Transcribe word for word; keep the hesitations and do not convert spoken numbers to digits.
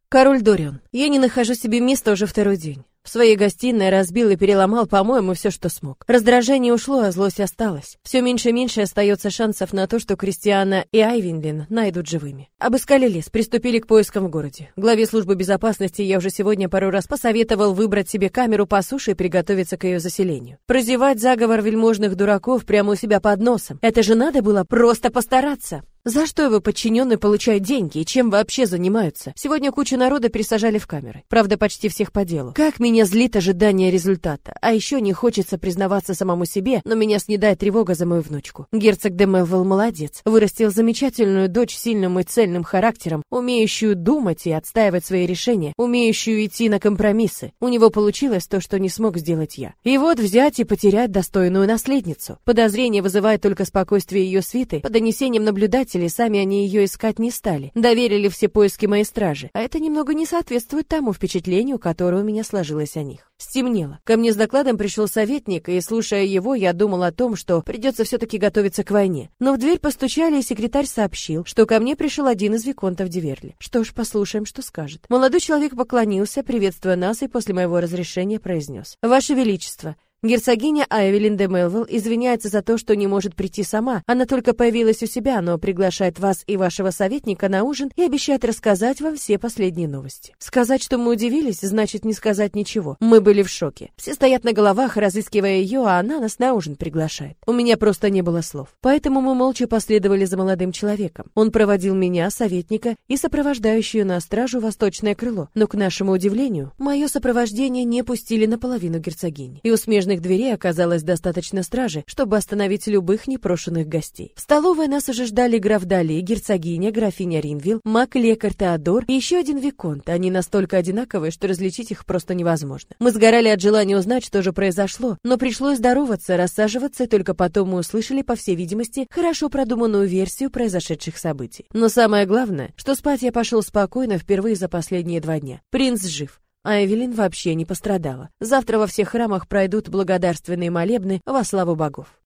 Король Дорион. Я не нахожу себе места уже второй день. В своей гостиной разбил и переломал, по-моему, все, что смог. Раздражение ушло, а злость осталась. Все меньше и меньше остается шансов на то, что Кристиана и Айвенлин найдут живыми. Обыскали лес, приступили к поискам в городе. Главе службы безопасности я уже сегодня пару раз посоветовал выбрать себе камеру по суше и приготовиться к ее заселению. Прозевать заговор вельможных дураков прямо у себя под носом. Это же надо было просто постараться. За что его подчиненные получают деньги и чем вообще занимаются? Сегодня кучу народа пересажали в камеры. Правда, почти всех по делу. Как меня злит ожидание результата. А еще не хочется признаваться самому себе, но меня снедает тревога за мою внучку. Герцог де Мелвилл молодец. Вырастил замечательную дочь с сильным и цельным характером, умеющую думать и отстаивать свои решения, умеющую идти на компромиссы. У него получилось то, что не смог сделать я. И вот взять и потерять достойную наследницу. Подозрение вызывает только спокойствие ее свиты. По донесениям наблюдателей, сами они ее искать не стали. Доверили все поиски моей стражи. А это немного не соответствует тому впечатлению, которое у меня сложилось о них. Стемнело. Ко мне с докладом пришел советник, и, слушая его, я думал о том, что придется все-таки готовиться к войне. Но в дверь постучали, и секретарь сообщил, что ко мне пришел один из виконтов Диверли. Что ж, послушаем, что скажет. Молодой человек поклонился, приветствуя нас, и после моего разрешения произнес: «Ваше Величество, герцогиня Айвелин де Мелвилл извиняется за то, что не может прийти сама. Она только появилась у себя, но приглашает вас и вашего советника на ужин и обещает рассказать вам все последние новости». Сказать, что мы удивились, значит не сказать ничего. Мы были в шоке. Все стоят на головах, разыскивая ее, а она нас на ужин приглашает. У меня просто не было слов. Поэтому мы молча последовали за молодым человеком. Он проводил меня, советника и сопровождающую на стражу восточное крыло. Но, к нашему удивлению, мое сопровождение не пустили наполовину герцогини. И у смежных дверей оказалось достаточно стражи, чтобы остановить любых непрошенных гостей. В столовой нас уже ждали граф Дали, герцогиня, графиня Ринвилл, маг-лекарь Теодор и еще один виконт. Они настолько одинаковые, что различить их просто невозможно. Мы сгорали от желания узнать, что же произошло, но пришлось здороваться, рассаживаться, и только потом мы услышали, по всей видимости, хорошо продуманную версию произошедших событий. Но самое главное, что спать я пошел спокойно впервые за последние два дня. Принц жив. А Эвелин вообще не пострадала. Завтра во всех храмах пройдут благодарственные молебны во славу богов.